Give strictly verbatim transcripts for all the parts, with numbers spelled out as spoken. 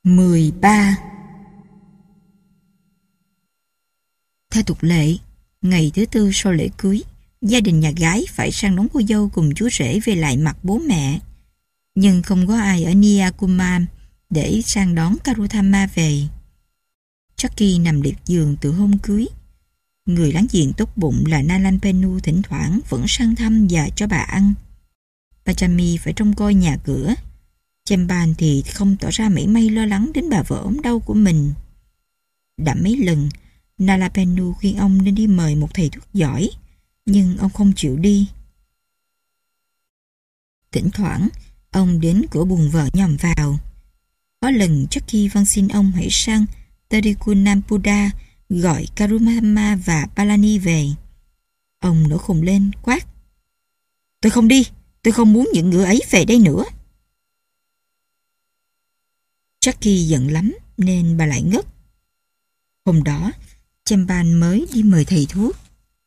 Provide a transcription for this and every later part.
mười ba. Theo tục lệ, ngày thứ tư sau lễ cưới, gia đình nhà gái phải sang đón cô dâu cùng chú rể về lại mặt bố mẹ. Nhưng không có ai ở Niyakumam để sang đón Karuthama về. Chucky nằm liệt giường từ hôm cưới. Người láng giềng tốt bụng là Nalanpenu thỉnh thoảng vẫn sang thăm và cho bà ăn. Pachami phải trông coi nhà cửa. Chemban thì không tỏ ra mảy may lo lắng đến bà vợ ốm đau của mình. Đã mấy lần, Nalanpenu khuyên ông nên đi mời một thầy thuốc giỏi, nhưng ông không chịu đi. Thỉnh thoảng, ông đến cửa buồng vợ nhòm vào. Có lần Chucky van xin ông hãy sang Tarikunampuda gọi Karuthama và Palani về. Ông nổi khùng lên quát: "Tôi không đi, tôi không muốn những người ấy về đây nữa." Chucky giận lắm nên bà lại ngất. Hôm đó, Chemban mới đi mời thầy thuốc.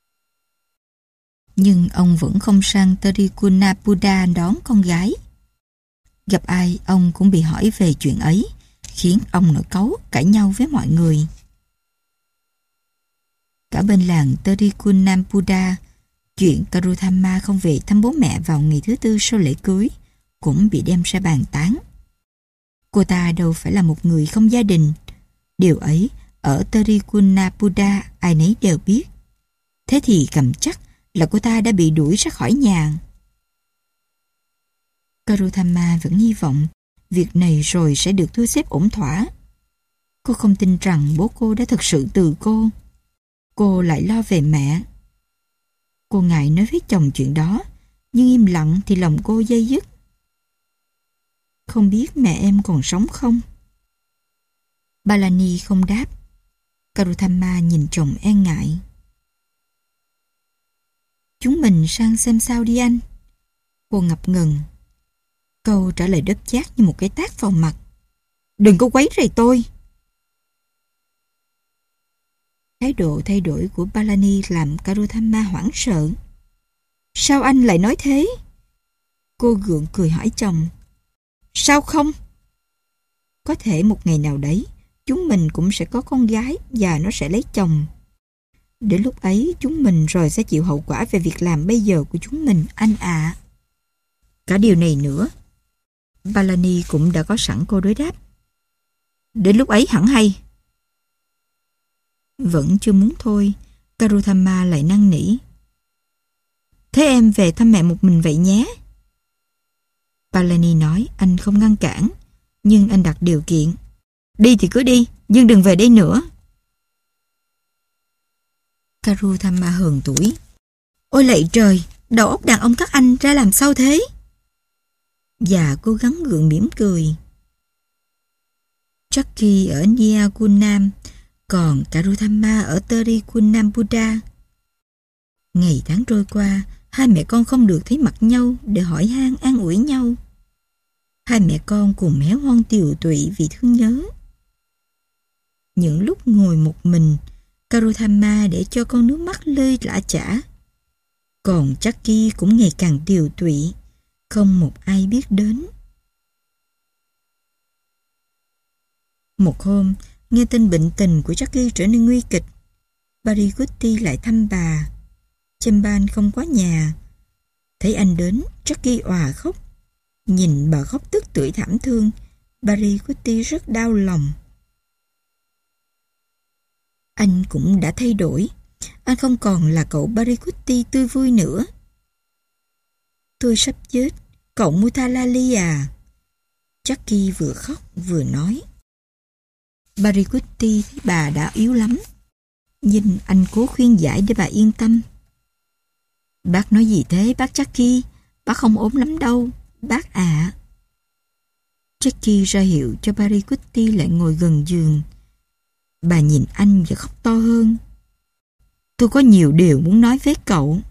Nhưng ông vẫn không sang Tarikunampuda đón con gái. Gặp ai ông cũng bị hỏi về chuyện ấy, khiến ông nổi cáu cãi nhau với mọi người. Cả bên làng Tarikunampuda, chuyện Karuthama không về thăm bố mẹ vào ngày thứ tư sau lễ cưới cũng bị đem ra bàn tán. Cô ta đâu phải là một người không gia đình. Điều ấy ở Tarikunampuda ai nấy đều biết. Thế thì cầm chắc là cô ta đã bị đuổi ra khỏi nhà. Karuthama vẫn hy vọng việc này rồi sẽ được thu xếp ổn thỏa. Cô không tin rằng bố cô đã thực sự từ cô. Cô lại lo về mẹ. Cô ngại nói với chồng chuyện đó, nhưng im lặng thì lòng cô dây dứt. Không biết mẹ em còn sống không? Palani không đáp. Karuthama nhìn chồng e ngại. Chúng mình sang xem sao đi anh. Cô ngập ngừng. Câu trả lời đớp chát như một cái tát vào mặt. Đừng có quấy rầy tôi. Thái độ thay đổi của Palani làm Karuthama hoảng sợ. Sao anh lại nói thế? Cô gượng cười hỏi chồng. Sao không? Có thể một ngày nào đấy, chúng mình cũng sẽ có con gái và nó sẽ lấy chồng. Đến lúc ấy chúng mình rồi sẽ chịu hậu quả về việc làm bây giờ của chúng mình, anh ạ. À. Cả điều này nữa, Palani cũng đã có sẵn câu đối đáp. Đến lúc ấy hẳn hay. Vẫn chưa muốn thôi, Karuthama lại năn nỉ. Thế em về thăm mẹ một mình vậy nhé. Palani nói anh không ngăn cản, nhưng anh đặt điều kiện. Đi thì cứ đi, nhưng đừng về đây nữa. Karuthama hờn tuổi. Ôi lạy trời, đầu óc đàn ông các anh ra làm sao thế? Và cố gắng gượng mỉm cười. Chucky ở Niyakunam, còn Karuthama ở Tarikunampuda. Ngày tháng trôi qua, hai mẹ con không được thấy mặt nhau để hỏi han an ủi nhau. Hai mẹ con cùng héo hon tiều tụy vì thương nhớ. Những lúc ngồi một mình, Karuthama để cho con nước mắt lơi lã chã. Còn Chucky cũng ngày càng tiều tụy, không một ai biết đến. Một hôm, nghe tin bệnh tình của Chucky trở nên nguy kịch, Parikutti lại thăm bà. Chemban không có nhà. Thấy anh đến, Chucky òa khóc. Nhìn bà khóc tức tưởi thảm thương, Parikutti rất đau lòng. Anh cũng đã thay đổi. Anh không còn là cậu Parikutti tươi vui nữa. Tôi sắp chết, cậu Muthalali à. Chucky vừa khóc vừa nói. Parikutti thấy bà đã yếu lắm, nhưng anh cố khuyên giải để bà yên tâm. Bác nói gì thế bác Chucky? Bác không ốm lắm đâu, bác ạ. À. Chucky ra hiệu cho Parikutti lại ngồi gần giường. Bà nhìn anh và khóc to hơn. Tôi có nhiều điều muốn nói với cậu.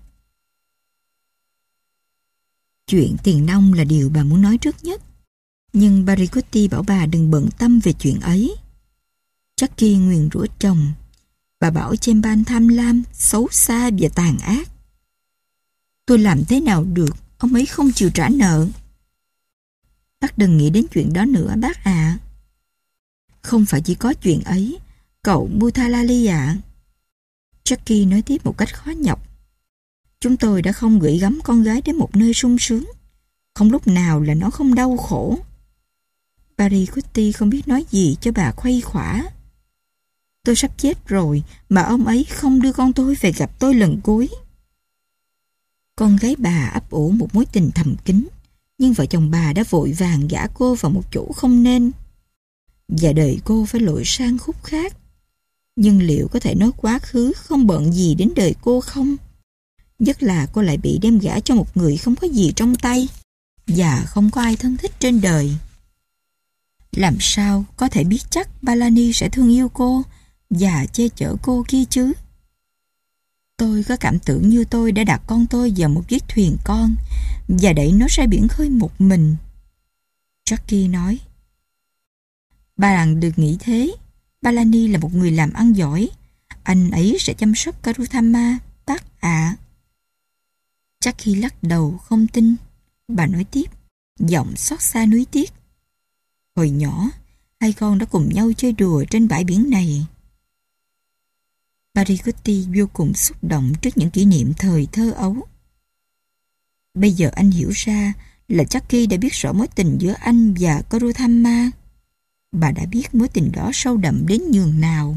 Chuyện tiền nong là điều bà muốn nói trước nhất. Nhưng Parikutti bảo bà đừng bận tâm về chuyện ấy. Chucky nguyền rủa chồng. Bà bảo Chemban tham lam, xấu xa và tàn ác. Tôi làm thế nào được, ông ấy không chịu trả nợ. Bác đừng nghĩ đến chuyện đó nữa bác ạ. À. Không phải chỉ có chuyện ấy, cậu Butalali ạ. Jackie nói tiếp một cách khó nhọc. Chúng tôi đã không gửi gắm con gái đến một nơi sung sướng. Không lúc nào là nó không đau khổ. Paricutti không biết nói gì cho bà khuây khỏa. Tôi sắp chết rồi mà ông ấy không đưa con tôi về gặp tôi lần cuối. Con gái bà ấp ủ một mối tình thầm kín, nhưng vợ chồng bà đã vội vàng gả cô vào một chỗ không nên. Và đời cô phải lội sang khúc khác. Nhưng liệu có thể nói quá khứ không bận gì đến đời cô không? Nhất là cô lại bị đem gả cho một người không có gì trong tay và không có ai thân thích trên đời. Làm sao có thể biết chắc Palani sẽ thương yêu cô và che chở cô kia chứ? Tôi có cảm tưởng như tôi đã đặt con tôi vào một chiếc thuyền con và đẩy nó ra biển khơi một mình. Jackie nói. Bạn đừng nghĩ thế. Palani là một người làm ăn giỏi. Anh ấy sẽ chăm sóc Karuthama, bác ạ. Jackie lắc đầu không tin. Bà nói tiếp, giọng xót xa nuối tiếc. Hồi nhỏ, hai con đã cùng nhau chơi đùa trên bãi biển này. Paricutti vô cùng xúc động trước những kỷ niệm thời thơ ấu. Bây giờ anh hiểu ra là Jackie đã biết rõ mối tình giữa anh và Karuthama. Bà đã biết mối tình đó sâu đậm đến nhường nào.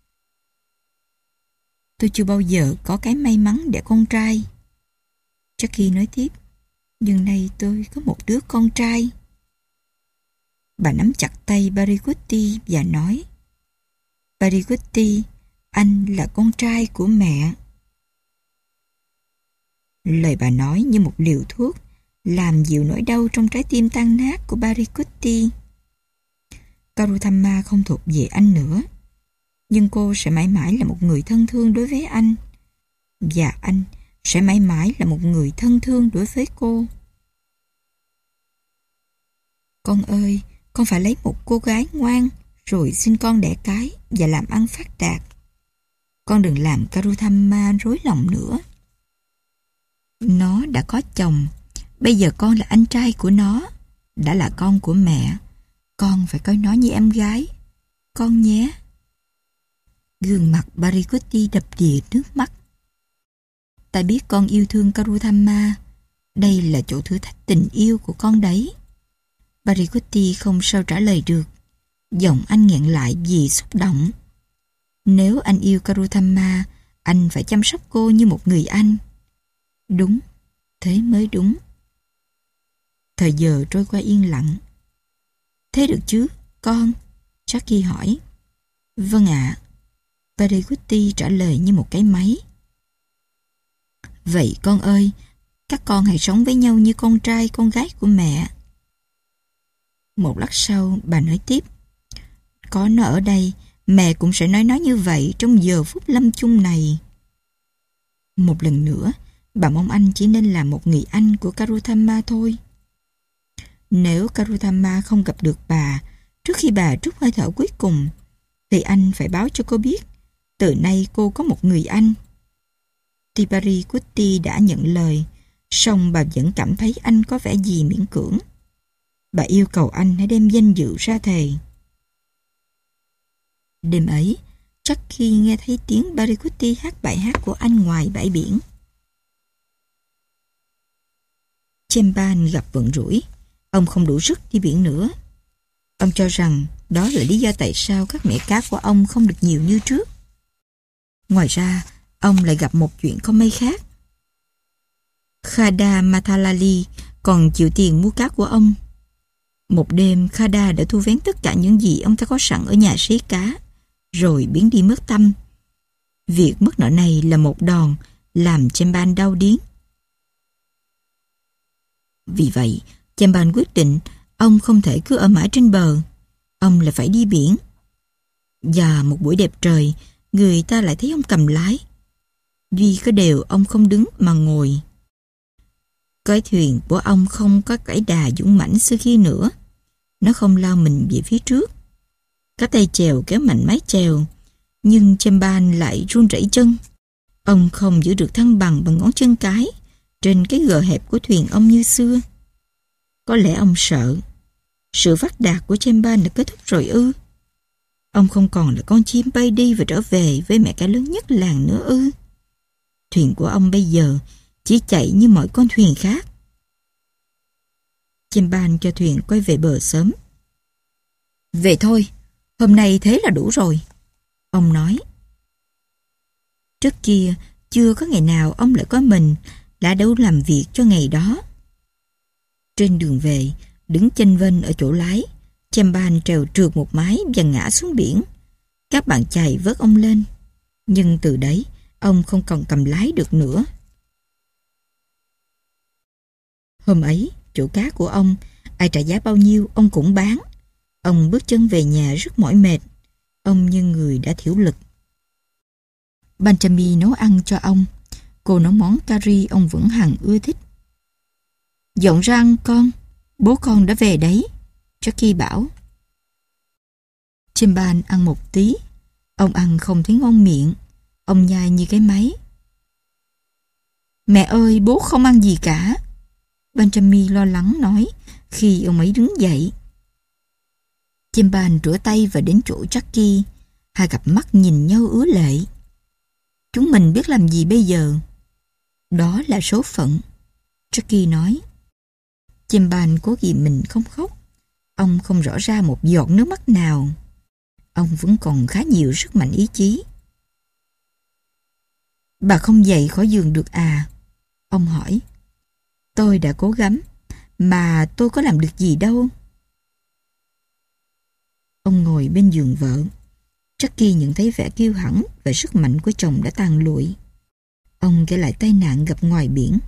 Tôi chưa bao giờ có cái may mắn để con trai. Jackie nói tiếp, nhưng nay tôi có một đứa con trai. Bà nắm chặt tay Paricutti và nói, Paricutti, anh là con trai của mẹ. Lời bà nói như một liều thuốc, làm dịu nỗi đau trong trái tim tan nát của Paricutti. Karuthama không thuộc về anh nữa, nhưng cô sẽ mãi mãi là một người thân thương đối với anh, và anh sẽ mãi mãi là một người thân thương đối với cô. Con ơi, con phải lấy một cô gái ngoan, rồi sinh con đẻ cái và làm ăn phát đạt. Con đừng làm Karuthama rối lòng nữa. Nó đã có chồng, bây giờ con là anh trai của nó, đã là con của mẹ. Con phải coi nó như em gái, con nhé. Gương mặt Paricutti đập đìa nước mắt. Ta biết con yêu thương Karuthama. Đây là chỗ thử thách tình yêu của con đấy. Paricutti không sao trả lời được. Giọng anh nghẹn lại vì xúc động. Nếu anh yêu Karuthama, anh phải chăm sóc cô như một người anh. Đúng, thế mới đúng. Thời giờ trôi qua yên lặng. Thế được chứ, con? Jackie hỏi. Vâng ạ. Paricutti trả lời như một cái máy. Vậy con ơi, các con hãy sống với nhau như con trai con gái của mẹ. Một lát sau, bà nói tiếp. Có nó ở đây, mẹ cũng sẽ nói nó như vậy trong giờ phút lâm chung này. Một lần nữa, bà mong anh chỉ nên là một người anh của Karuthama thôi. Nếu Karuthama không gặp được bà trước khi bà trút hơi thở cuối cùng, thì anh phải báo cho cô biết từ nay cô có một người anh. Paricutti đã nhận lời, song bà vẫn cảm thấy anh có vẻ gì miễn cưỡng. Bà yêu cầu anh hãy đem danh dự ra thề. Đêm ấy, Jackie nghe thấy tiếng Paricutti hát bài hát của anh ngoài bãi biển. Chemban gặp vận rủi. Ông không đủ sức đi biển nữa. Ông cho rằng đó là lý do tại sao các mẻ cá của ông không được nhiều như trước. Ngoài ra, ông lại gặp một chuyện không may khác. Khada Mathalali còn chịu tiền mua cá của ông. Một đêm, Khada đã thu vén tất cả những gì ông ta có sẵn ở nhà sấy cá, rồi biến đi mất tâm. Việc mất nợ này là một đòn làm Chemban đau điếng. Vì vậy, Chemban quyết định ông không thể cứ ở mãi trên bờ. Ông lại phải đi biển. Và một buổi đẹp trời, người ta lại thấy ông cầm lái. Duy có điều ông không đứng mà ngồi. Cái thuyền của ông không có cải đà dũng mãnh xưa kia nữa. Nó không lao mình về phía trước. Các tay chèo kéo mạnh mái chèo, nhưng Chemban lại run rẩy chân. Ông không giữ được thăng bằng bằng ngón chân cái trên cái gờ hẹp của thuyền ông như xưa. Có lẽ ông sợ sự phát đạt của Chemban đã kết thúc rồi ư? Ông không còn là con chim bay đi và trở về với mẹ cá lớn nhất làng nữa ư? Thuyền của ông bây giờ chỉ chạy như mọi con thuyền khác. Chim ban cho thuyền quay về bờ sớm. Về thôi, hôm nay thế là đủ rồi, ông nói. Trước kia, chưa có ngày nào ông lại có mình đã đâu làm việc cho ngày đó. Trên đường về, đứng chênh vênh ở chỗ lái, chim ban trèo trượt một mái và ngã xuống biển. Các bạn chài vớt ông lên, nhưng từ đấy ông không còn cầm lái được nữa. Hôm ấy, chỗ cá của ông, ai trả giá bao nhiêu ông cũng bán. Ông bước chân về nhà rất mỏi mệt. Ông như người đã thiểu lực. Benjamin nấu ăn cho ông. Cô nấu món cari ông vẫn hằng ưa thích. Dọn ra ăn con, bố con đã về đấy, Jackie bảo. Chimban ăn một tí. Ông ăn không thấy ngon miệng. Ông nhai như cái máy. Mẹ ơi, bố không ăn gì cả, Benjamin lo lắng nói khi ông ấy đứng dậy. Chimban rửa tay và đến chỗ Jackie. Hai cặp mắt nhìn nhau ứa lệ. Chúng mình biết làm gì bây giờ? Đó là số phận, Jackie nói. Chimban cố ghi mình không khóc. Ông không rõ ra một giọt nước mắt nào. Ông vẫn còn khá nhiều sức mạnh ý chí. Bà không dậy khỏi giường được à? Ông hỏi. Tôi đã cố gắng, mà tôi có làm được gì đâu. Ông ngồi bên giường vợ. Jackie nhận thấy vẻ kiêu hãnh và sức mạnh của chồng đã tàn lụi. Ông kể lại tai nạn gặp ngoài biển.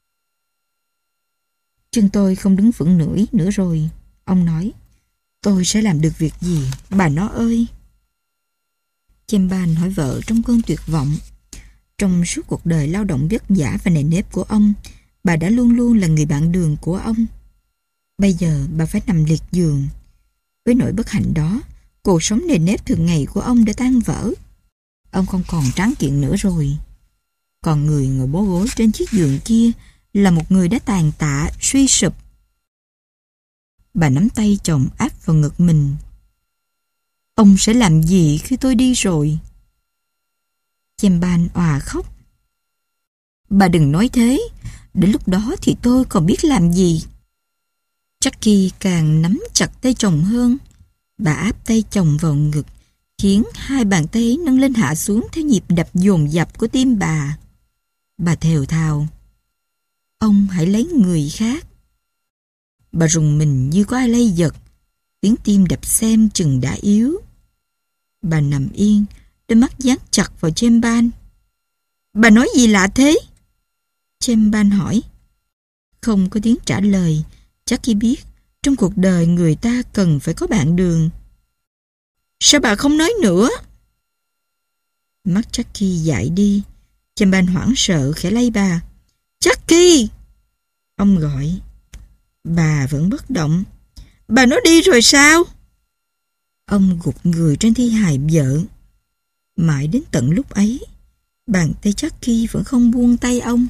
Chân tôi không đứng vững nổi nữa rồi, ông nói. Tôi sẽ làm được việc gì, bà nó ơi? Chimban hỏi vợ trong cơn tuyệt vọng. Trong suốt cuộc đời lao động vất vả và nề nếp của ông, bà đã luôn luôn là người bạn đường của ông. Bây giờ bà phải nằm liệt giường. Với nỗi bất hạnh đó, cuộc sống nề nếp thường ngày của ông đã tan vỡ. Ông không còn tráng kiện nữa rồi. Còn người ngồi bó gối trên chiếc giường kia là một người đã tàn tạ, suy sụp. Bà nắm tay chồng áp vào ngực mình. Ông sẽ làm gì khi tôi đi rồi? Chimban òa khóc. Bà đừng nói thế, đến lúc đó thì tôi còn biết làm gì. Jackie càng nắm chặt tay chồng hơn. Bà áp tay chồng vào ngực, khiến hai bàn tay nâng lên hạ xuống theo nhịp đập dồn dập của tim bà. Bà thều thào. Ông hãy lấy người khác. Bà rùng mình như có ai lay giật. Tiếng tim đập xem chừng đã yếu. Bà nằm yên, đôi mắt dán chặt vào Chimban. Bà nói gì lạ thế? Chimban hỏi. Không có tiếng trả lời. Jackie biết trong cuộc đời người ta cần phải có bạn đường. Sao bà không nói nữa? Mắt Jackie dại đi. Chimban hoảng sợ khẽ lay bà. Jackie! Ông gọi. Bà vẫn bất động. Bà nó đi rồi sao? Ông gục người trên thi hài vợ. Mãi đến tận lúc ấy, bàn tay Jackie vẫn không buông tay ông.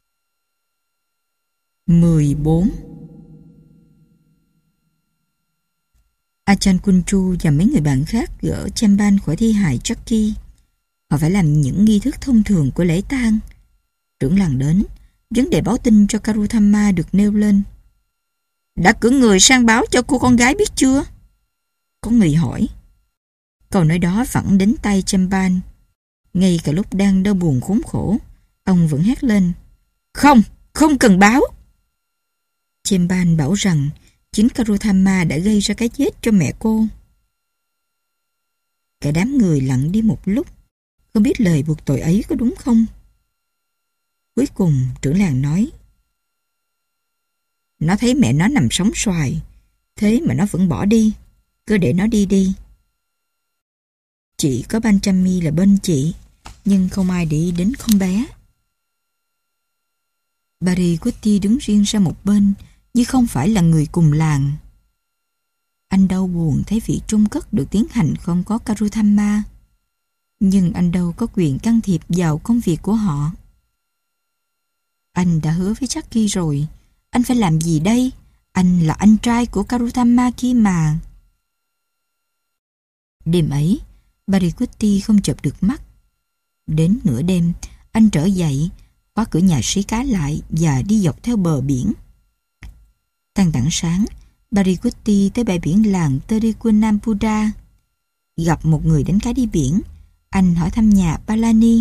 mười bốn Achan Kunchu và mấy người bạn khác gỡ Chimban khỏi thi hài Jackie. Họ phải làm những nghi thức thông thường của lễ tang. Trưởng làng đến, vấn đề báo tin cho Karuthamma được nêu lên. Đã cử người sang báo cho cô con gái biết chưa? Có người hỏi. Câu nói đó vẳng đến tay Chimban. Ngay cả lúc đang đau buồn khốn khổ, ông vẫn hét lên. Không, không cần báo. Chimban bảo rằng chính Karuthamma đã gây ra cái chết cho mẹ cô. Cả đám người lặng đi một lúc, không biết lời buộc tội ấy có đúng không. Cuối cùng trưởng làng nói. Nó thấy mẹ nó nằm sóng xoài, thế mà nó vẫn bỏ đi. Cứ để nó đi đi. Chỉ có Benjamin là bên chị, nhưng không ai để ý đến con bé. Barry Cutie đứng riêng ra một bên, như không phải là người cùng làng. Anh đau buồn thấy việc trung cất được tiến hành không có Karuthamma, nhưng anh đâu có quyền can thiệp vào công việc của họ. Anh đã hứa với Jackie rồi, anh phải làm gì đây? Anh là anh trai của Karuthamma kia mà. Đêm ấy, Parikutti không chợp được mắt. Đến nửa đêm, anh trở dậy, khóa cửa nhà sĩ cá lại và đi dọc theo bờ biển. Tàn tảng sáng, Parikutti tới bãi biển làng Tirunelveli. Gặp một người đánh cá đi biển, anh hỏi thăm nhà Palani.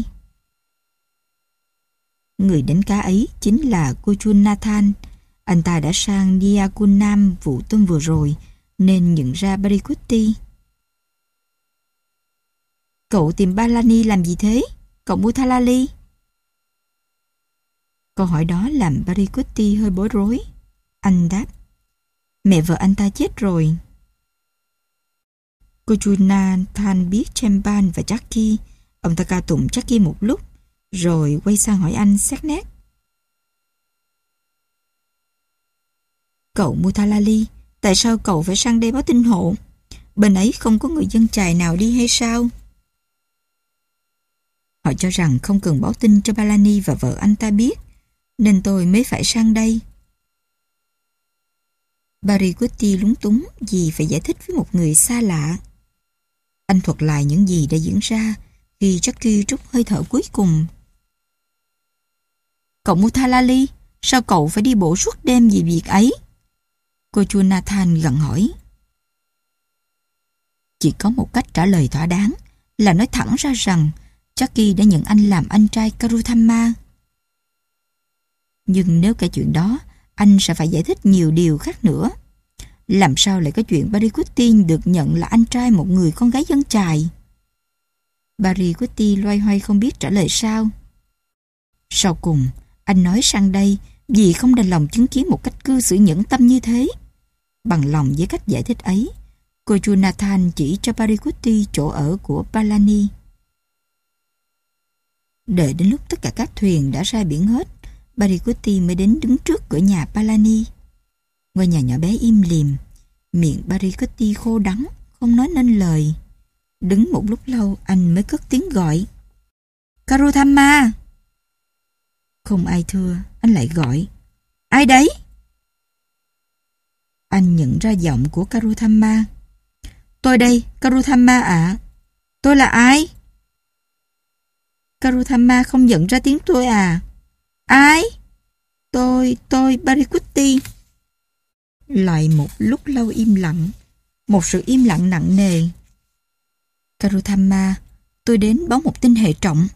Người đánh cá ấy chính là Kochunathan. Anh ta đã sang Niakunam vụ tôm vừa rồi, nên nhận ra Parikutti. Cậu tìm Palani làm gì thế? Cậu Muthalali? Câu hỏi đó làm Parikutti hơi bối rối. Anh đáp, mẹ vợ anh ta chết rồi. Kochunathan biết Chempan và Jackie. Ông ta ca tụng Jackie một lúc, rồi quay sang hỏi anh xét nét. Cậu Muthalali, tại sao cậu phải sang đây báo tin hộ? Bên ấy không có người dân chài nào đi hay sao? Họ cho rằng không cần báo tin cho Palani và vợ anh ta biết, nên tôi mới phải sang đây. Parikutti lúng túng vì phải giải thích với một người xa lạ. Anh thuật lại những gì đã diễn ra khi Jackie trút hơi thở cuối cùng. Cậu Muthalali, sao cậu phải đi bộ suốt đêm vì việc ấy? Kochunathan gặng hỏi. Chỉ có một cách trả lời thỏa đáng là nói thẳng ra rằng Jackie đã nhận anh làm anh trai Karuthamma. Nhưng nếu kể chuyện đó, anh sẽ phải giải thích nhiều điều khác nữa. Làm sao lại có chuyện Parikutti được nhận là anh trai một người con gái dân chài? Parikutti loay hoay không biết trả lời sao. Sau cùng, anh nói sang đây vì không đành lòng chứng kiến một cách cư xử nhẫn tâm như thế. Bằng lòng với cách giải thích ấy, Kochunathan chỉ cho Parikutti chỗ ở của Palani. Đợi đến lúc tất cả các thuyền đã ra biển hết, Parikutti mới đến đứng trước cửa nhà Palani. Ngôi nhà nhỏ bé im lìm, miệng Parikutti khô đắng, không nói nên lời. Đứng một lúc lâu anh mới cất tiếng gọi. Karuthamma! Không ai thưa, anh lại gọi. Ai đấy? Anh nhận ra giọng của Karuthamma. Tôi đây, Karuthamma ạ. Tôi là ai? Karuthamma không nhận ra tiếng tôi à? Ai? Tôi, tôi, Parikutti. Lại một lúc lâu im lặng, một sự im lặng nặng nề. Karuthamma, tôi đến báo một tin hệ trọng.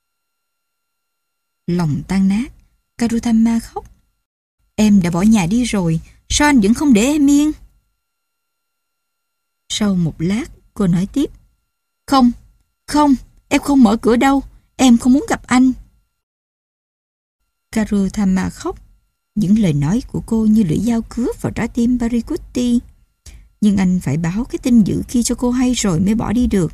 Lòng tan nát, Karuthamma khóc. Em đã bỏ nhà đi rồi, sao anh vẫn không để em yên? Sau một lát, cô nói tiếp. Không, không, em không mở cửa đâu, em không muốn gặp anh. Karuthamma khóc. Những lời nói của cô như lưỡi dao cứa vào trái tim Parikutti. Nhưng anh phải báo cái tin dữ kia cho cô hay rồi mới bỏ đi được.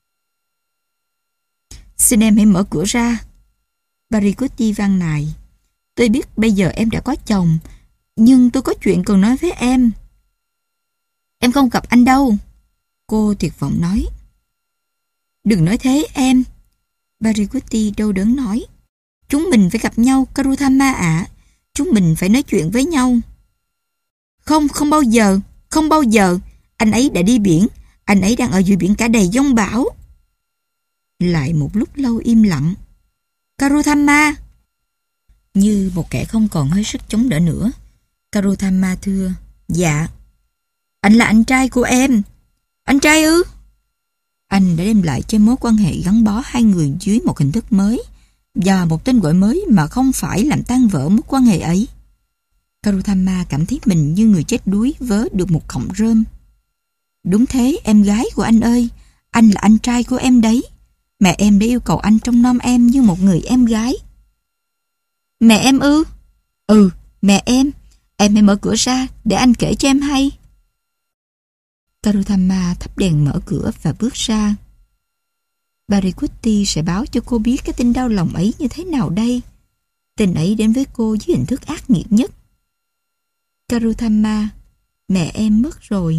Xin em hãy mở cửa ra. Parikutti van nài. Tôi biết bây giờ em đã có chồng, nhưng tôi có chuyện cần nói với em. Em không gặp anh đâu. Cô tuyệt vọng nói. Đừng nói thế em. Parikutti đau đớn nói. Chúng mình phải gặp nhau, Karuthamma ạ. Chúng mình phải nói chuyện với nhau. Không, không bao giờ, không bao giờ. Anh ấy đã đi biển, anh ấy đang ở dưới biển cả đầy giông bão. Lại một lúc lâu im lặng. Karuthamma! Như một kẻ không còn hơi sức chống đỡ nữa, Karuthamma thưa. Dạ. Anh là anh trai của em. Anh trai ư? Anh đã đem lại cho mối quan hệ gắn bó hai người dưới một hình thức mới và một tên gọi mới mà không phải làm tan vỡ mối quan hệ ấy. Karuthamma cảm thấy mình như người chết đuối vớ được một cọng rơm. Đúng thế, em gái của anh ơi, anh là anh trai của em đấy. Mẹ em đã yêu cầu anh trông nom em như một người em gái. Mẹ em ư? Ừ, mẹ em. Em hãy mở cửa ra để anh kể cho em hay. Karuthamma thắp đèn mở cửa và bước ra. Parikutti sẽ báo cho cô biết cái tin đau lòng ấy như thế nào đây. Tin ấy đến với cô dưới hình thức ác nghiệt nhất. Karuthamma, mẹ em mất rồi.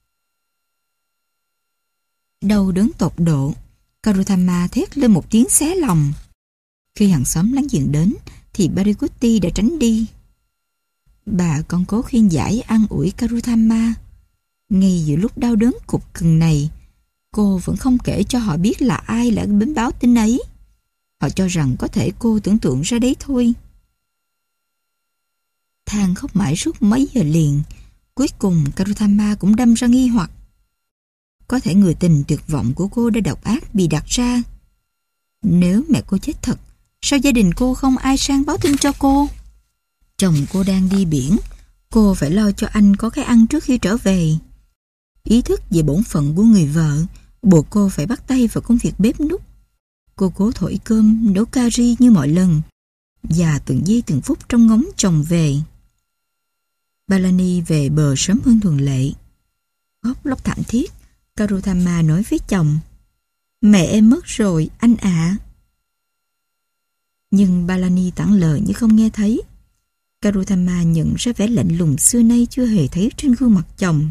Đau đớn tột độ, Karuthamma thét lên một tiếng xé lòng. Khi hàng xóm láng giềng đến thì Parikutti đã tránh đi. Bà còn cố khuyên giải an ủi Karuthamma. Ngay giữa lúc đau đớn cục cừng này, Cô vẫn không kể cho họ biết là ai đã đến báo tin ấy. Họ cho rằng có thể cô tưởng tượng ra đấy thôi. Than khóc mãi suốt mấy giờ liền. Cuối cùng Karuthama cũng đâm ra nghi hoặc. Có thể người tình tuyệt vọng của cô đã độc ác bị đặt ra. Nếu mẹ cô chết thật, sao gia đình cô không ai sang báo tin cho cô? Chồng cô đang đi biển, cô phải lo cho anh có cái ăn trước khi trở về. Ý thức về bổn phận của người vợ buộc cô phải bắt tay vào công việc bếp núc. Cô cố thổi cơm, nấu cà ri như mọi lần, và từng giây từng phút trông ngóng chồng về. Palani về bờ sớm hơn thường lệ. Khóc lóc thảm thiết, Karuthama nói với chồng: "Mẹ em mất rồi, anh ạ." Nhưng Palani tản lờ như không nghe thấy. Karuthama nhận ra vẻ lạnh lùng xưa nay chưa hề thấy trên gương mặt chồng.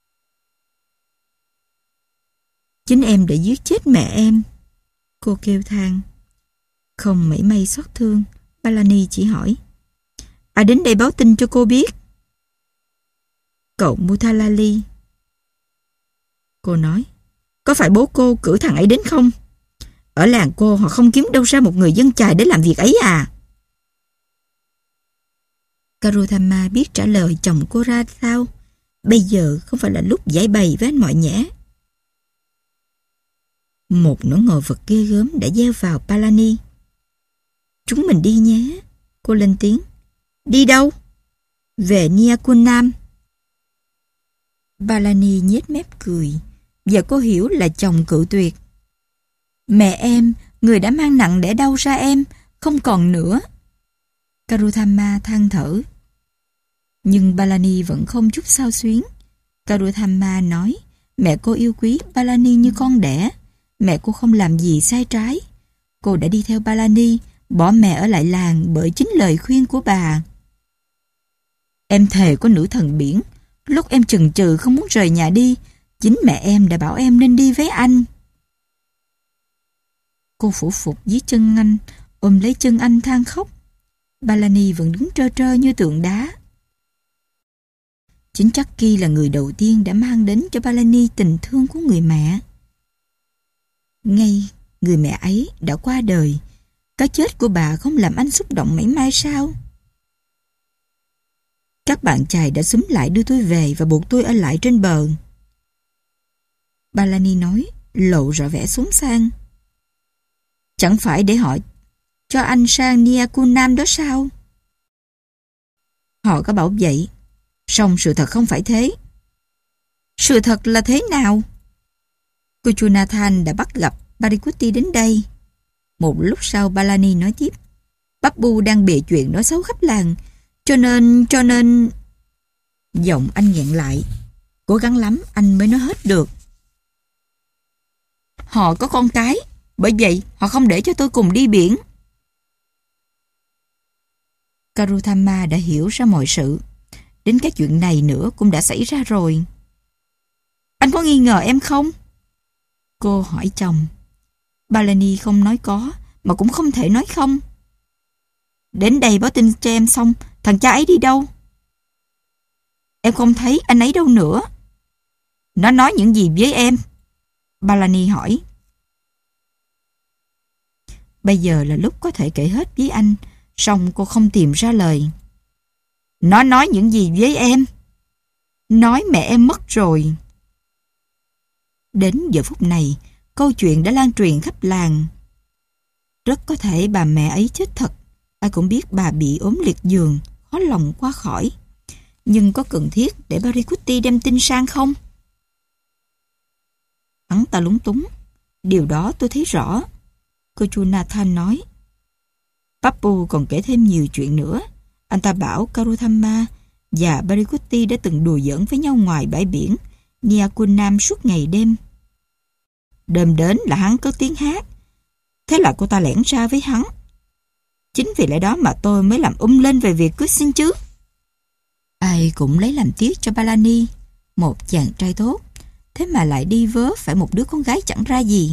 "Chính em đã giết chết mẹ em," cô kêu than. Không mảy may xót thương, Palani chỉ hỏi: "Ai đến đây báo tin cho cô biết?" "Cậu Muthalali." Cô nói: "Có phải bố cô cử thằng ấy đến không? Ở làng cô họ không kiếm đâu ra một người dân chài để làm việc ấy à?" Karuthama biết trả lời chồng cô ra sao. Bây giờ không phải là lúc giải bày với anh mọi nhẽ. Một nỗi ngờ vực ghê gớm đã gieo vào Palani. "Chúng mình đi nhé," cô lên tiếng. "Đi đâu?" "Về Niakunam." Palani nhếch mép cười, và cô hiểu là chồng cự tuyệt. "Mẹ em, người đã mang nặng đẻ đau ra em, không còn nữa." Karuthama than thở. Nhưng Palani vẫn không chút xao xuyến. Karuthama nói mẹ cô yêu quý Palani như con đẻ. Mẹ cô không làm gì sai trái. Cô đã đi theo Palani, bỏ mẹ ở lại làng bởi chính lời khuyên của bà. "Em thề có nữ thần biển, lúc em chần chừ không muốn rời nhà đi, chính mẹ em đã bảo em nên đi với anh." Cô phủ phục dưới chân anh, ôm lấy chân anh than khóc. Palani vẫn đứng trơ trơ như tượng đá. Chính Jackie là người đầu tiên đã mang đến cho Palani tình thương của người mẹ. Ngay người mẹ ấy đã qua đời, cái chết của bà không làm anh xúc động mảy may sao? "Các bạn chài đã xúm lại đưa tôi về và buộc tôi ở lại trên bờ," Palani nói, lộ rõ vẻ xốn sang. "Chẳng phải để họ cho anh sang Niakunam đó sao?" "Họ có bảo vậy, song sự thật không phải thế." "Sự thật là thế nào?" "Cô Jonathan đã bắt gặp Parikutti đến đây." Một lúc sau Palani nói tiếp: "Babu đang bịa chuyện nói xấu khắp làng, cho nên, cho nên... Giọng anh nghẹn lại. Cố gắng lắm anh mới nói hết được. "Họ có con cái, bởi vậy họ không để cho tôi cùng đi biển." Karuthama đã hiểu ra mọi sự. Đến cái chuyện này nữa cũng đã xảy ra rồi. "Anh có nghi ngờ em không?" cô hỏi chồng. Palani không nói có, mà cũng không thể nói không. "Đến đây báo tin cho em xong, thằng cha ấy đi đâu?" "Em không thấy anh ấy đâu nữa." "Nó nói những gì với em?" Palani hỏi. Bây giờ là lúc có thể kể hết với anh, song cô không tìm ra lời. "Nó nói những gì với em?" "Nói mẹ em mất rồi." Đến giờ phút này, câu chuyện đã lan truyền khắp làng. Rất có thể bà mẹ ấy chết thật. Ai cũng biết bà bị ốm liệt giường, khó lòng qua khỏi. Nhưng có cần thiết để Parikutti đem tin sang không? Hắn ta lúng túng. "Điều đó tôi thấy rõ," cô Jonathan nói. Papu còn kể thêm nhiều chuyện nữa. Anh ta bảo Karuthama và Parikutti đã từng đùa giỡn với nhau ngoài bãi biển Niakunam suốt ngày đêm. Đêm đến là hắn có tiếng hát. Thế là cô ta lẻn ra với hắn. Chính vì lẽ đó mà tôi mới làm um lên về việc cưới xin chứ. Ai cũng lấy làm tiếc cho Palani, một chàng trai tốt, thế mà lại đi vớ phải một đứa con gái chẳng ra gì.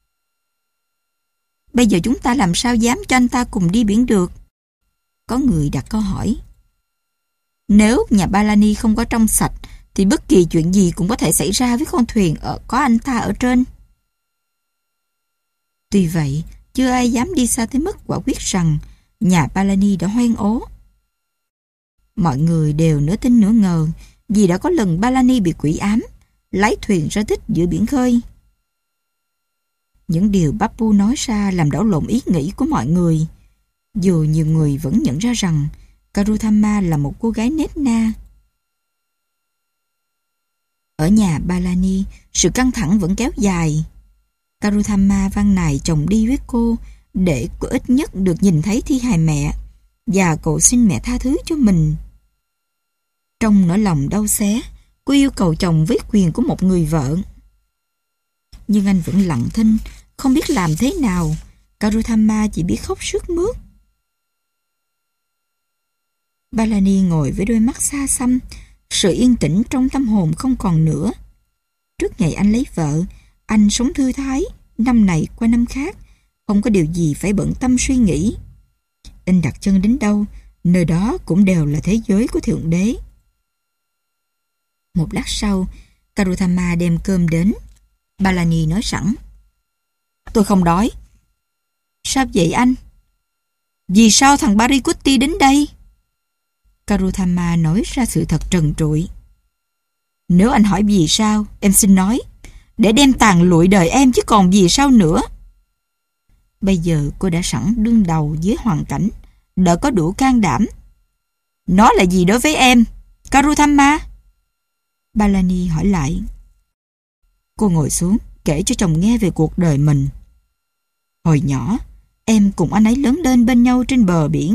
Bây giờ chúng ta làm sao dám cho anh ta cùng đi biển được? Có người đặt câu hỏi. Nếu nhà Palani không có trong sạch thì bất kỳ chuyện gì cũng có thể xảy ra với con thuyền ở có anh ta ở trên. Tuy vậy, chưa ai dám đi xa tới mức quả quyết rằng nhà Palani đã hoen ố. Mọi người đều nửa tin nửa ngờ vì đã có lần Palani bị quỷ ám, lái thuyền ra thích giữa biển khơi. Những điều Pappu nói ra làm đảo lộn ý nghĩ của mọi người, dù nhiều người vẫn nhận ra rằng Karuthama là một cô gái nết na. Ở nhà Palani, sự căng thẳng vẫn kéo dài. Karuthama van nài chồng đi với cô để cô ít nhất được nhìn thấy thi hài mẹ và cầu xin mẹ tha thứ cho mình. Trong nỗi lòng đau xé, cô yêu cầu chồng với quyền của một người vợ. Nhưng anh vẫn lặng thinh, không biết làm thế nào. Karuthama chỉ biết khóc sướt mướt. Palani ngồi với đôi mắt xa xăm, sự yên tĩnh trong tâm hồn không còn nữa. Trước ngày anh lấy vợ, anh sống thư thái, năm này qua năm khác, không có điều gì phải bận tâm suy nghĩ. Anh đặt chân đến đâu, nơi đó cũng đều là thế giới của Thượng Đế. Một lát sau, Karuthama đem cơm đến. Palani nói sẵn: "Tôi không đói." "Sao vậy anh?" "Vì sao thằng Parikutti đến đây?" Karuthama nói ra sự thật trần trụi. "Nếu anh hỏi vì sao, em xin nói, để đem tàn lụi đời em chứ còn vì sao nữa." Bây giờ cô đã sẵn đương đầu với hoàn cảnh, đã có đủ can đảm. "Nó là gì đối với em, Karuthama?" Palani hỏi lại. Cô ngồi xuống, kể cho chồng nghe về cuộc đời mình. "Hồi nhỏ, em cùng anh ấy lớn lên bên nhau trên bờ biển."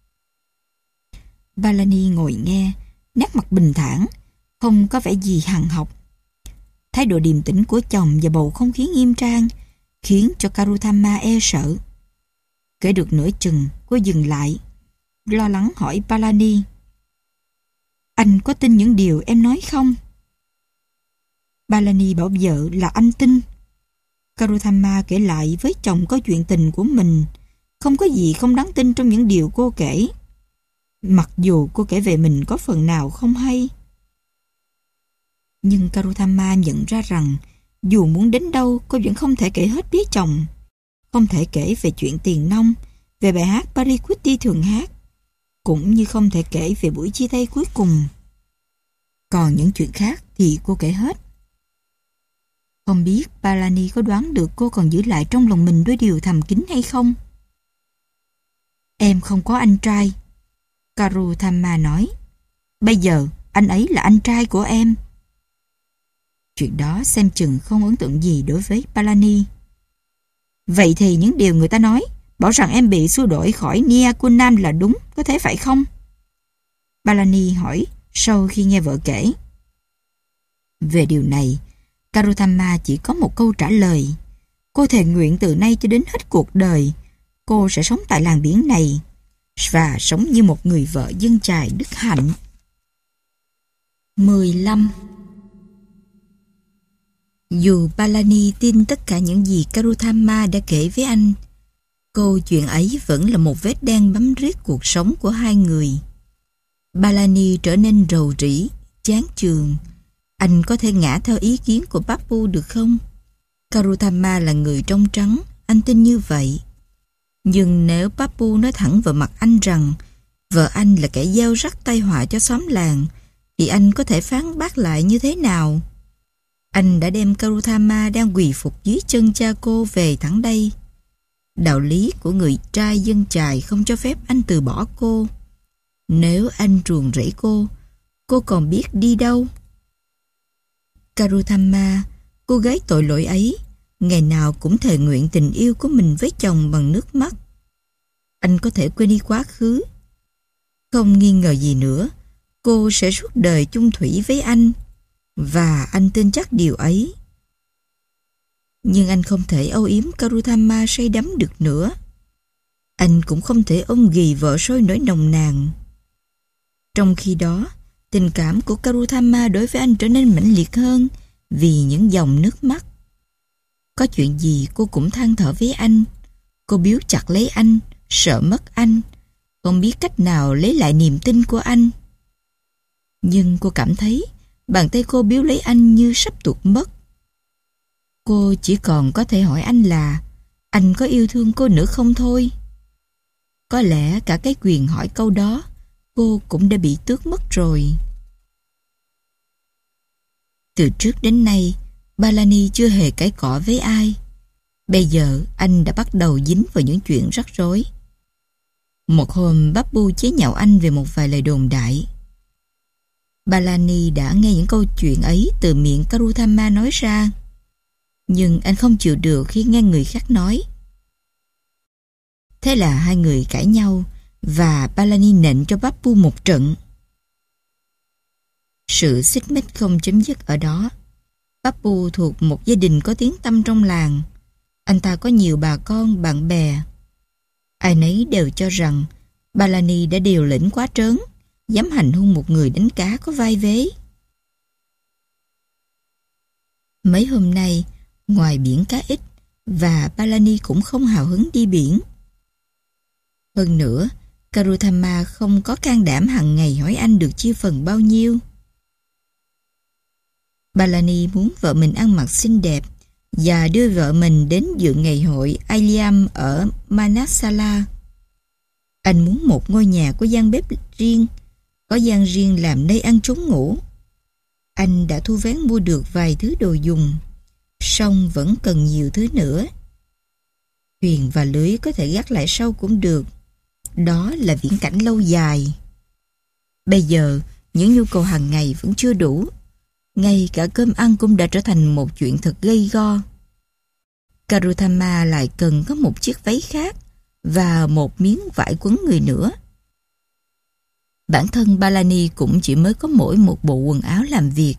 Palani ngồi nghe, nét mặt bình thản, không có vẻ gì hằn học. Thái độ điềm tĩnh của chồng và bầu không khí nghiêm trang khiến cho Karuthama e sợ. Kể được nửa chừng, cô dừng lại, lo lắng hỏi Palani: "Anh có tin những điều em nói không?" Palani bảo vợ là anh tin. Karuthama kể lại với chồng có chuyện tình của mình, không có gì không đáng tin trong những điều cô kể. Mặc dù cô kể về mình có phần nào không hay. Nhưng Karuthama nhận ra rằng dù muốn đến đâu cô vẫn không thể kể hết với chồng. Không thể kể về chuyện tiền nong, về bài hát Parikutti thường hát, cũng như không thể kể về buổi chia tay cuối cùng. Còn những chuyện khác thì cô kể hết. Không biết Palani có đoán được cô còn giữ lại trong lòng mình đôi điều thầm kín hay không? "Em không có anh trai," Karuthama nói. "Bây giờ anh ấy là anh trai của em." Chuyện đó xem chừng không ấn tượng gì đối với Palani. "Vậy thì những điều người ta nói, bảo rằng em bị xua đuổi khỏi Nyakunam là đúng, có thể phải không?" Palani hỏi sau khi nghe vợ kể. Về điều này, Karuthama chỉ có một câu trả lời. Cô thề nguyện từ nay cho đến hết cuộc đời, cô sẽ sống tại làng biển này và sống như một người vợ dân chài đức hạnh. mười lăm. Dù Palani tin tất cả những gì Karuthama đã kể với anh, câu chuyện ấy vẫn là một vết đen bám riết cuộc sống của hai người. Palani trở nên rầu rĩ, chán chường. Anh có thể ngã theo ý kiến của Pappu được không? Karuthama là người trong trắng, anh tin như vậy. Nhưng nếu Pappu nói thẳng vào mặt anh rằng vợ anh là kẻ gieo rắc tai họa cho xóm làng, thì anh có thể phán bác lại như thế nào? Anh đã đem Karuthama đang quỳ phục dưới chân cha cô về thẳng đây. Đạo lý của người trai dân chài không cho phép anh từ bỏ cô. Nếu anh ruồng rẫy cô, cô còn biết đi đâu? Karuthama, cô gái tội lỗi ấy, ngày nào cũng thề nguyện tình yêu của mình với chồng bằng nước mắt. Anh có thể quên đi quá khứ. Không nghi ngờ gì nữa, cô sẽ suốt đời chung thủy với anh, và anh tin chắc điều ấy. Nhưng anh không thể âu yếm Karuthama say đắm được nữa. Anh cũng không thể ôm ghì vợ sôi nổi nồng nàn. Trong khi đó, tình cảm của Karuthama đối với anh trở nên mãnh liệt hơn vì những dòng nước mắt. Có chuyện gì cô cũng than thở với anh. Cô biếu chặt lấy anh, sợ mất anh, không biết cách nào lấy lại niềm tin của anh. Nhưng cô cảm thấy Bàn tay cô biếu lấy anh như sắp tuột mất. Cô chỉ còn có thể hỏi anh là anh có yêu thương cô nữa không thôi. Có lẽ cả cái quyền hỏi câu đó cô cũng đã bị tước mất rồi. Từ trước đến nay, Palani chưa hề cãi cọ với ai. Bây giờ anh đã bắt đầu dính vào những chuyện rắc rối. Một hôm Bapu chế nhạo anh về một vài lời đồn đại. Palani đã nghe những câu chuyện ấy từ miệng Karuthama nói ra, nhưng anh không chịu được khi nghe người khác nói. Thế là hai người cãi nhau và Palani nện cho Bapu một trận. Sự xích mích không chấm dứt ở đó. Bapu thuộc một gia đình có tiếng tăm trong làng. Anh ta có nhiều bà con, bạn bè. Ai nấy đều cho rằng Palani đã điều lĩnh quá trớn, dám hành hung một người đánh cá có vai vế. Mấy hôm nay, ngoài biển cá ít, và Palani cũng không hào hứng đi biển. Hơn nữa, Karuthama không có can đảm hàng ngày hỏi anh được chia phần bao nhiêu. Palani muốn vợ mình ăn mặc xinh đẹp và đưa vợ mình đến dự ngày hội Ailyam ở Manasala. Anh muốn một ngôi nhà có gian bếp riêng, có gian riêng làm nơi ăn trốn ngủ. Anh đã thu vén mua được vài thứ đồ dùng, song vẫn cần nhiều thứ nữa. Thuyền và lưới có thể gác lại sau cũng được. Đó là viễn cảnh lâu dài. Bây giờ, những nhu cầu hàng ngày vẫn chưa đủ. Ngay cả cơm ăn cũng đã trở thành một chuyện thật gay go. Karuthama lại cần có một chiếc váy khác và một miếng vải quấn người nữa. Bản thân Palani cũng chỉ mới có mỗi một bộ quần áo làm việc.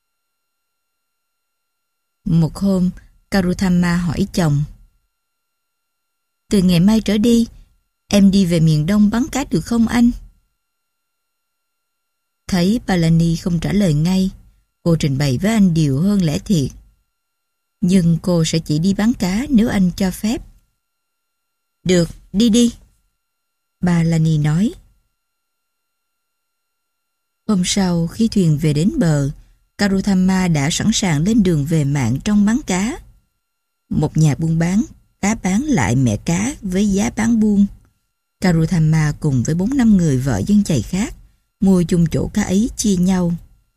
Một hôm, Karuthama hỏi chồng: "Từ ngày mai trở đi, em đi về miền Đông bắn cá được không anh?" Thấy Palani không trả lời ngay, cô trình bày với anh điều hơn lẽ thiệt. Nhưng cô sẽ chỉ đi bán cá nếu anh cho phép. "Được, đi đi," Palani nói. Hôm sau, khi thuyền về đến bờ, Karuthama đã sẵn sàng lên đường về mạng trong bán cá. Một nhà buôn bán cá bán lại mẹ cá với giá bán buôn. Karuthama cùng với bốn năm người vợ dân chài khác mua chung chỗ cá ấy chia nhau.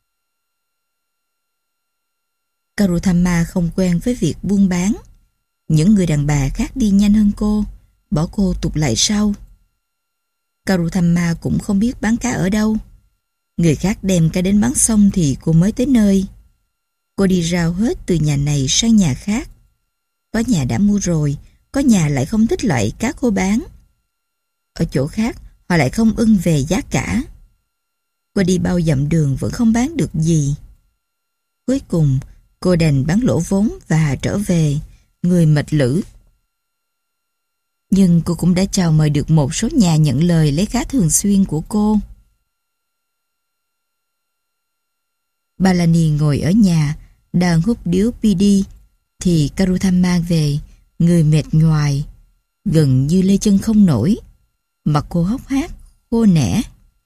Karuthama không quen với việc buôn bán. Những người đàn bà khác đi nhanh hơn cô, bỏ cô tụt lại sau. Karuthama cũng không biết bán cá ở đâu. Người khác đem cá đến bán xong thì cô mới tới nơi. Cô đi rao hết từ nhà này sang nhà khác. Có nhà đã mua rồi, có nhà lại không thích loại cá cô bán. Ở chỗ khác, họ lại không ưng về giá cả. Cô đi bao dặm đường vẫn không bán được gì. Cuối cùng, cô đành bán lỗ vốn và trở về, người mệt lử. Nhưng cô cũng đã chào mời được một số nhà nhận lời lấy cá thường xuyên của cô. Palani ngồi ở nhà, đang hút điếu bidi, thì Karuthama về, người mệt nhoài, gần như lê chân không nổi. Mặt cô hốc hác, khô nẻ.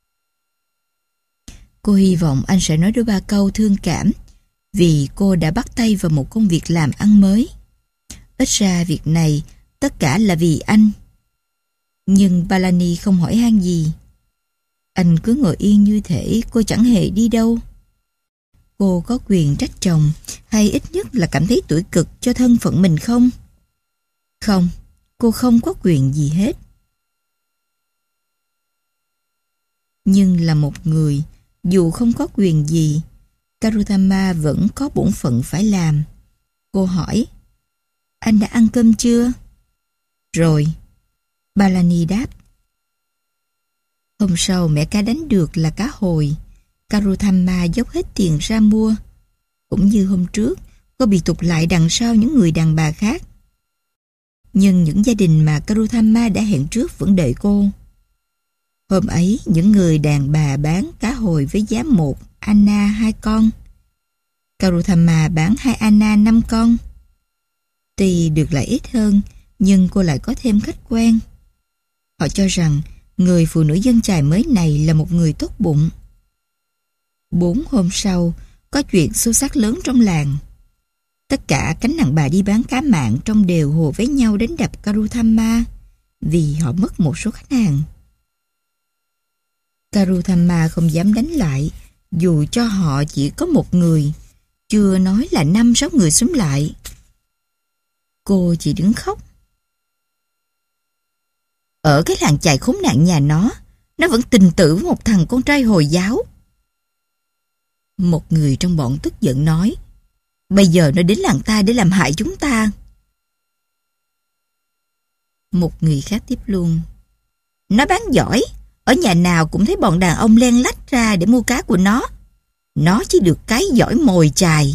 Cô hy vọng anh sẽ nói đôi ba câu thương cảm, vì cô đã bắt tay vào một công việc làm ăn mới. Ít ra việc này tất cả là vì anh. Nhưng Palani không hỏi han gì. Anh cứ ngồi yên như thể cô chẳng hề đi đâu. Cô có quyền trách chồng, hay ít nhất là cảm thấy tủi cực cho thân phận mình không? Không, cô không có quyền gì hết. Nhưng là một người, dù không có quyền gì, Karuthama vẫn có bổn phận phải làm. Cô hỏi: "Anh đã ăn cơm chưa?" "Rồi," Palani đáp. Hôm sau mẹ cá đánh được là cá hồi. Karuthama dốc hết tiền ra mua. Cũng như hôm trước, cô bị tụt lại đằng sau những người đàn bà khác. Nhưng những gia đình mà Karuthama đã hẹn trước vẫn đợi cô. Hôm ấy, những người đàn bà bán cá hồi với giá một anna hai con. Karuthama bán hai anna năm con. Tuy được lại ít hơn, nhưng cô lại có thêm khách quen. Họ cho rằng người phụ nữ dân chài mới này là một người tốt bụng. Bốn hôm sau, Có chuyện xô xát lớn trong làng. Tất cả cánh đàn bà đi bán cá mặn trong đều hồ với nhau đến đập Karuthamma vì họ mất một số khách hàng. Karuthamma không dám đánh lại dù cho họ chỉ có một người, chưa nói là năm sáu người xúm lại. Cô chỉ đứng khóc. Ở cái làng chài khốn nạn nhà nó, nó vẫn tình tử với một thằng con trai Hồi giáo. Một người trong bọn tức giận nói, bây giờ nó đến làng ta để làm hại chúng ta. Một người khác tiếp luôn, nó bán giỏi, ở nhà nào cũng thấy bọn đàn ông len lách ra để mua cá của nó. Nó chỉ được cái giỏi mồi chài.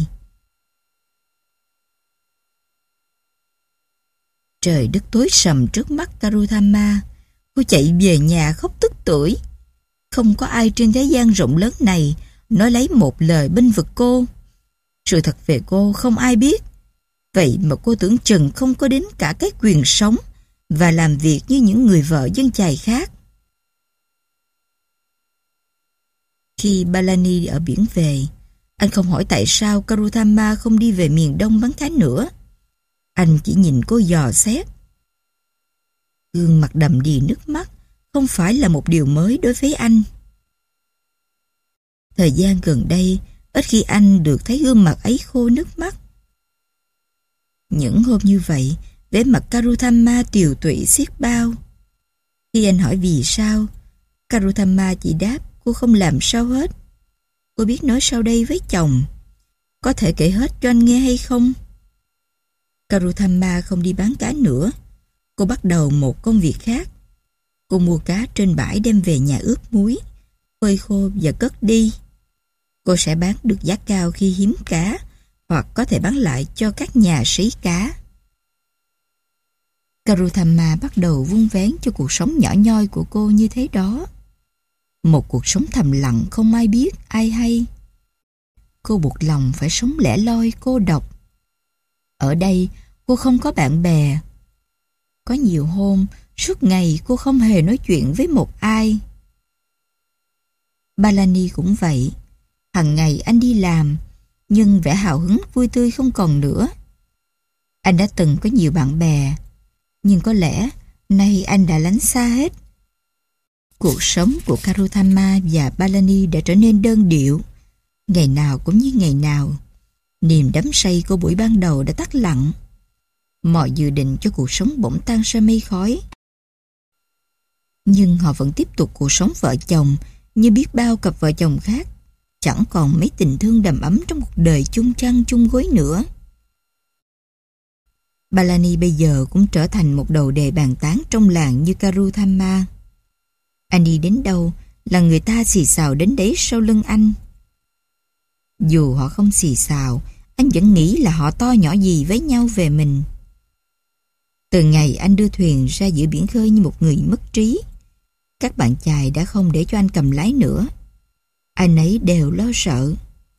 Trời đất tối sầm trước mắt Karuthamma. Cô chạy về nhà khóc tức tưởi. Không có ai trên thế gian rộng lớn này nói lấy một lời bênh vực cô. Sự thật về cô không ai biết. Vậy mà cô tưởng chừng không có đến cả cái quyền sống và làm việc như những người vợ dân chài khác. Khi Balani ở biển về, anh không hỏi tại sao Karuthamma không đi về miền Đông bán cá nữa. Anh chỉ nhìn cô dò xét. Gương mặt đầm đìa nước mắt không phải là một điều mới đối với anh. Thời gian gần đây, ít khi anh được thấy gương mặt ấy khô nước mắt. Những hôm như vậy, vẻ mặt Karuthamma tiều tụy xiết bao. Khi anh hỏi vì sao, Karuthamma chỉ đáp cô không làm sao hết. Cô biết nói sau đây với chồng. Có thể kể hết cho anh nghe hay không? Karuthamma không đi bán cá nữa. Cô bắt đầu một công việc khác. Cô mua cá trên bãi đem về nhà ướp muối, phơi khô và cất đi. Cô sẽ bán được giá cao khi hiếm cá, hoặc có thể bán lại cho các nhà sấy cá. Karuthamma bắt đầu vun vén cho cuộc sống nhỏ nhoi của cô như thế đó. Một cuộc sống thầm lặng không ai biết, ai hay. Cô buộc lòng phải sống lẻ loi, cô độc. Ở đây, cô không có bạn bè. Có nhiều hôm, suốt ngày cô không hề nói chuyện với một ai. Balani cũng vậy. Hằng ngày anh đi làm, nhưng vẻ hào hứng vui tươi không còn nữa. Anh đã từng có nhiều bạn bè, nhưng có lẽ nay anh đã lánh xa hết. Cuộc sống của Karuthamma và Balani đã trở nên đơn điệu, ngày nào cũng như ngày nào. Niềm đắm say của buổi ban đầu đã tắt lặng. Mọi dự định cho cuộc sống bỗng tan ra mây khói. Nhưng họ vẫn tiếp tục cuộc sống vợ chồng như biết bao cặp vợ chồng khác. Chẳng còn mấy tình thương đầm ấm trong một đời chung chăn chung gối nữa. Balani bây giờ cũng trở thành một đầu đề bàn tán trong làng như Karuthamma. Anh đi đến đâu là người ta xì xào đến đấy sau lưng anh. Dù họ không xì xào, anh vẫn nghĩ là họ to nhỏ gì với nhau về mình. Từ ngày anh đưa thuyền ra giữa biển khơi như một người mất trí, các bạn chài đã không để cho anh cầm lái nữa. Anh ấy đều lo sợ.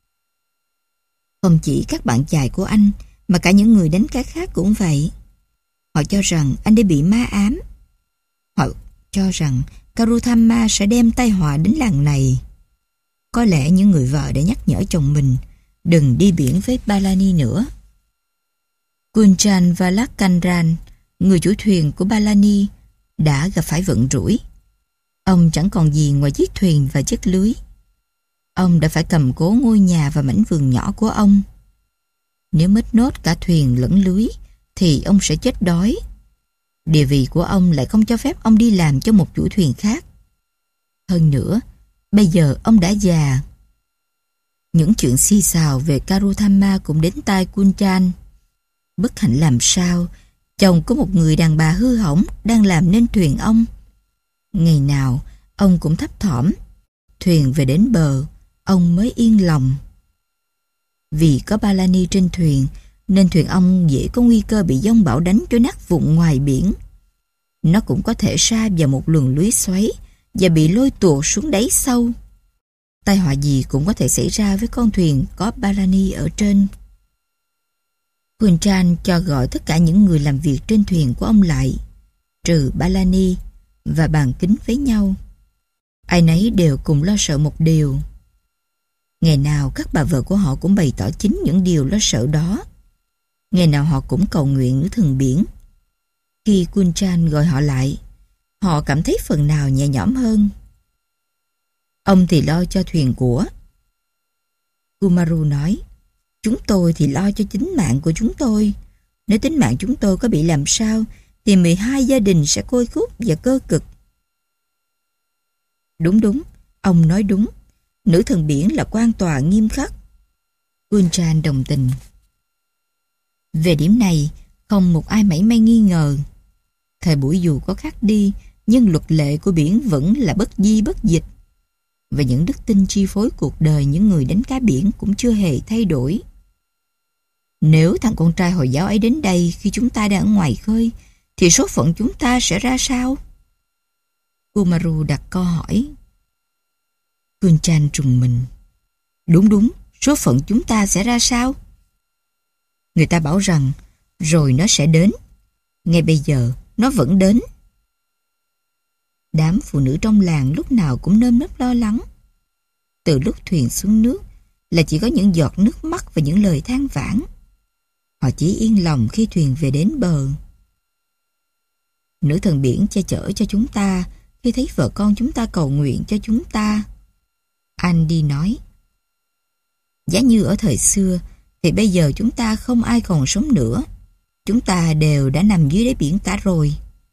Không chỉ các bạn chài của anh, mà cả những người đánh cá khác cũng vậy. Họ cho rằng anh đã bị ma ám. Họ cho rằng Karuthamma sẽ đem tai họa đến làng này. Có lẽ những người vợ đã nhắc nhở chồng mình đừng đi biển với Balani nữa. Kunchan Valakandran, người chủ thuyền của Balani, đã gặp phải vận rủi. Ông chẳng còn gì ngoài chiếc thuyền và chiếc lưới. Ông đã phải cầm cố ngôi nhà và mảnh vườn nhỏ của ông. Nếu mất nốt cả thuyền lẫn lưới thì ông sẽ chết đói. Địa vị của ông lại không cho phép ông đi làm cho một chủ thuyền khác. Hơn nữa, bây giờ ông đã già. Những chuyện xì xào về Karuthamma cũng đến tai Kunchan. Bất hạnh làm sao, chồng có một người đàn bà hư hỏng đang làm nên thuyền ông. Ngày nào, ông cũng thấp thỏm. Thuyền về đến bờ, ông mới yên lòng. Vì có Balani trên thuyền, nên thuyền ông dễ có nguy cơ bị giông bão đánh cho nát vụn ngoài biển. Nó cũng có thể sa vào một luồng lưới xoáy và bị lôi tuột xuống đáy sâu. Tai họa gì cũng có thể xảy ra với con thuyền có Balani ở trên. Kunchan cho gọi tất cả những người làm việc trên thuyền của ông lại, trừ Balani, và bàn kính với nhau. Ai nấy đều cùng lo sợ một điều. Ngày nào các bà vợ của họ cũng bày tỏ chính những điều lo sợ đó. Ngày nào họ cũng cầu nguyện nữ thần biển. Khi Kunchan gọi họ lại, họ cảm thấy phần nào nhẹ nhõm hơn. Ông thì lo cho thuyền của. Kumaru nói, chúng tôi thì lo cho tính mạng của chúng tôi. Nếu tính mạng chúng tôi có bị làm sao, thì mười hai gia đình sẽ côi cút và cơ cực. Đúng đúng, ông nói đúng. Nữ thần biển là quan tòa nghiêm khắc. Kunchan đồng tình. Về điểm này, không một ai mảy may nghi ngờ. Thời buổi dù có khác đi, nhưng luật lệ của biển vẫn là bất di bất dịch. Và những đức tin chi phối cuộc đời những người đánh cá biển cũng chưa hề thay đổi. Nếu thằng con trai Hồi giáo ấy đến đây khi chúng ta đang ở ngoài khơi, thì số phận chúng ta sẽ ra sao? Kumaru đặt câu hỏi. Kunchan trùng mình. Đúng đúng, số phận chúng ta sẽ ra sao? Người ta bảo rằng, rồi nó sẽ đến. Ngay bây giờ, nó vẫn đến. Đám phụ nữ trong làng lúc nào cũng nơm nớp lo lắng. Từ lúc thuyền xuống nước là chỉ có những giọt nước mắt và những lời than vãn. Họ chỉ yên lòng khi thuyền về đến bờ. Nữ thần biển che chở cho chúng ta khi thấy vợ con chúng ta cầu nguyện cho chúng ta. Andy nói. Giá như ở thời xưa thì bây giờ chúng ta không ai còn sống nữa. Chúng ta đều đã nằm dưới đáy biển cả rồi.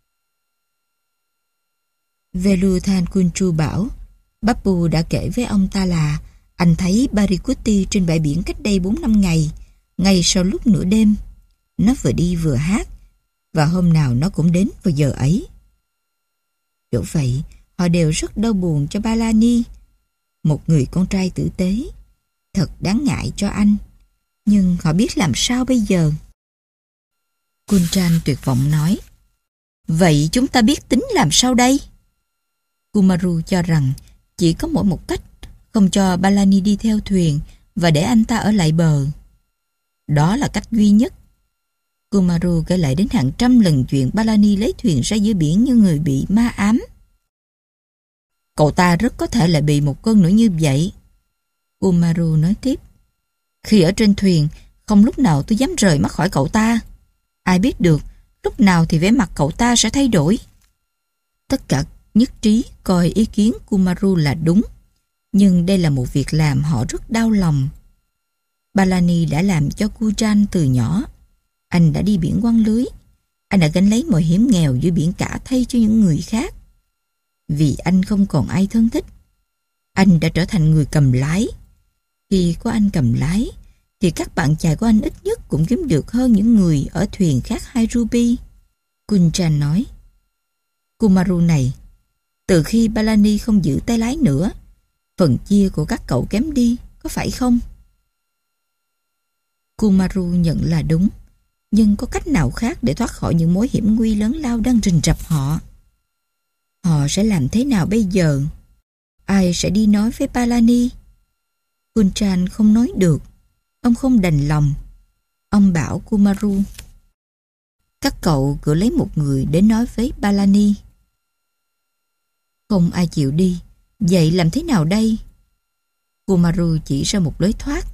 Veluthan Kunchu bảo Bapu đã kể với ông ta là anh thấy Barikuti trên bãi biển cách đây bốn năm ngày, ngay sau lúc nửa đêm. Nó vừa đi vừa hát, và hôm nào nó cũng đến vào giờ ấy. Dẫu vậy, họ đều rất đau buồn cho Balani, một người con trai tử tế. Thật đáng ngại cho anh, nhưng họ biết làm sao bây giờ. Kunchan tuyệt vọng nói, vậy chúng ta biết tính làm sao đây? Kumaru cho rằng chỉ có mỗi một cách, không cho Balani đi theo thuyền và để anh ta ở lại bờ. Đó là cách duy nhất. Kumaru kể lại đến hàng trăm lần chuyện Balani lấy thuyền ra giữa biển như người bị ma ám. Cậu ta rất có thể lại bị một cơn nữa như vậy. Kumaru nói tiếp. Khi ở trên thuyền, không lúc nào tôi dám rời mắt khỏi cậu ta. Ai biết được, lúc nào thì vẻ mặt cậu ta sẽ thay đổi. Tất cả nhất trí coi ý kiến Kumaru là đúng, nhưng đây là một việc làm họ rất đau lòng. Balani đã làm cho Kunchan từ nhỏ. Anh đã đi biển quăng lưới. Anh đã gánh lấy mọi hiểm nghèo dưới biển cả thay cho những người khác. Vì anh không còn ai thân thích, anh đã trở thành người cầm lái. Khi có anh cầm lái, thì các bạn chài của anh ít nhất cũng kiếm được hơn những người ở thuyền khác hai ruby. Kunchan nói. Kumaru này, từ khi Balani không giữ tay lái nữa, phần chia của các cậu kém đi, có phải không? Kumaru nhận là đúng, nhưng có cách nào khác để thoát khỏi những mối hiểm nguy lớn lao đang rình rập họ? Họ sẽ làm thế nào bây giờ? Ai sẽ đi nói với Balani? Kunchan không nói được. Ông không đành lòng. Ông bảo Kumaru, các cậu cứ lấy một người đến nói với Balani. Không ai chịu đi. Vậy làm thế nào đây? Kumaru chỉ ra một lối thoát.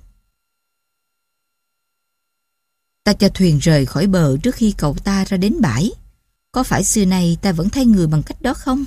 Ta cho thuyền rời khỏi bờ trước khi cậu ta ra đến bãi. Có phải xưa nay ta vẫn thay người bằng cách đó không?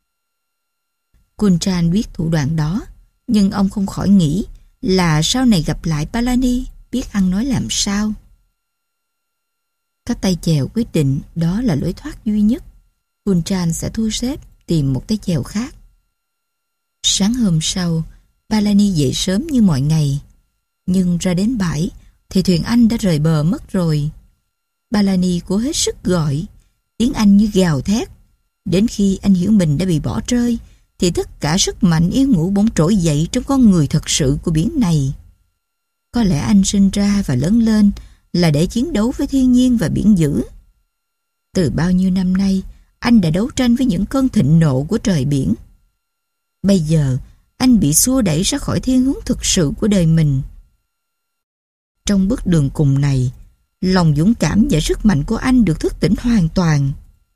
Kunchan biết thủ đoạn đó, nhưng ông không khỏi nghĩ là sau này gặp lại Balani biết ăn nói làm sao. Các tay chèo quyết định đó là lối thoát duy nhất. Kunchan sẽ thu xếp tìm một tay chèo khác. Sáng hôm sau, Balani dậy sớm như mọi ngày, nhưng ra đến bãi thì thuyền anh đã rời bờ mất rồi. Balani cố hết sức gọi, tiếng Anh như gào thét. Đến khi anh hiểu mình đã bị bỏ rơi, thì tất cả sức mạnh yên ngủ bỗng trỗi dậy trong con người thật sự của biển này. Có lẽ anh sinh ra và lớn lên là để chiến đấu với thiên nhiên và biển dữ. Từ bao nhiêu năm nay, anh đã đấu tranh với những cơn thịnh nộ của trời biển. Bây giờ, anh bị xua đẩy ra khỏi thiên hướng thực sự của đời mình. Trong bước đường cùng này, lòng dũng cảm và sức mạnh của anh được thức tỉnh hoàn toàn.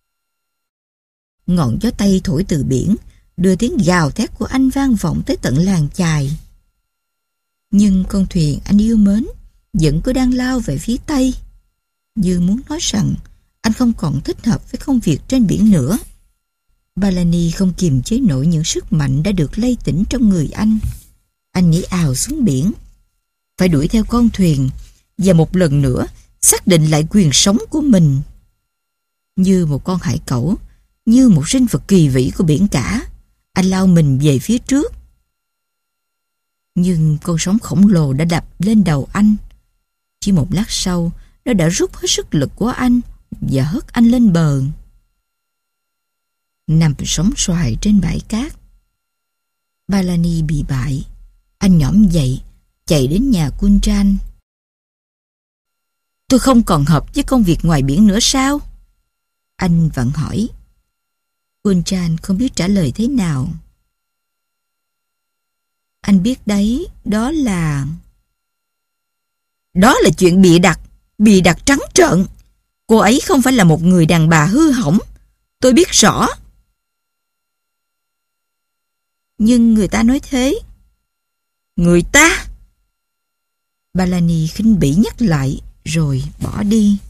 Ngọn gió Tây thổi từ biển, đưa tiếng gào thét của anh vang vọng tới tận làng chài. Nhưng con thuyền anh yêu mến vẫn cứ đang lao về phía tây, như muốn nói rằng anh không còn thích hợp với công việc trên biển nữa. Bellamy không kiềm chế nổi những sức mạnh đã được lay tỉnh trong người anh. Anh nhảy ào xuống biển, phải đuổi theo con thuyền và một lần nữa xác định lại quyền sống của mình. Như một con hải cẩu, như một sinh vật kỳ vĩ của biển cả, anh lao mình về phía trước. Nhưng con sóng khổng lồ đã đập lên đầu anh. Chỉ một lát sau, nó đã rút hết sức lực của anh và hất anh lên bờ. Nằm sóng xoài trên bãi cát, Bellamy bị bại. Anh nhõm dậy, chạy đến nhà Kunchan. Tôi không còn hợp với công việc ngoài biển nữa sao? Anh vặn hỏi. Kunchan không biết trả lời thế nào. Anh biết đấy, đó là... Đó là chuyện bịa đặt, bịa đặt trắng trợn. Cô ấy không phải là một người đàn bà hư hỏng. Tôi biết rõ. Nhưng người ta nói thế. Người ta? Bellamy khinh bỉ nhắc lại rồi bỏ đi.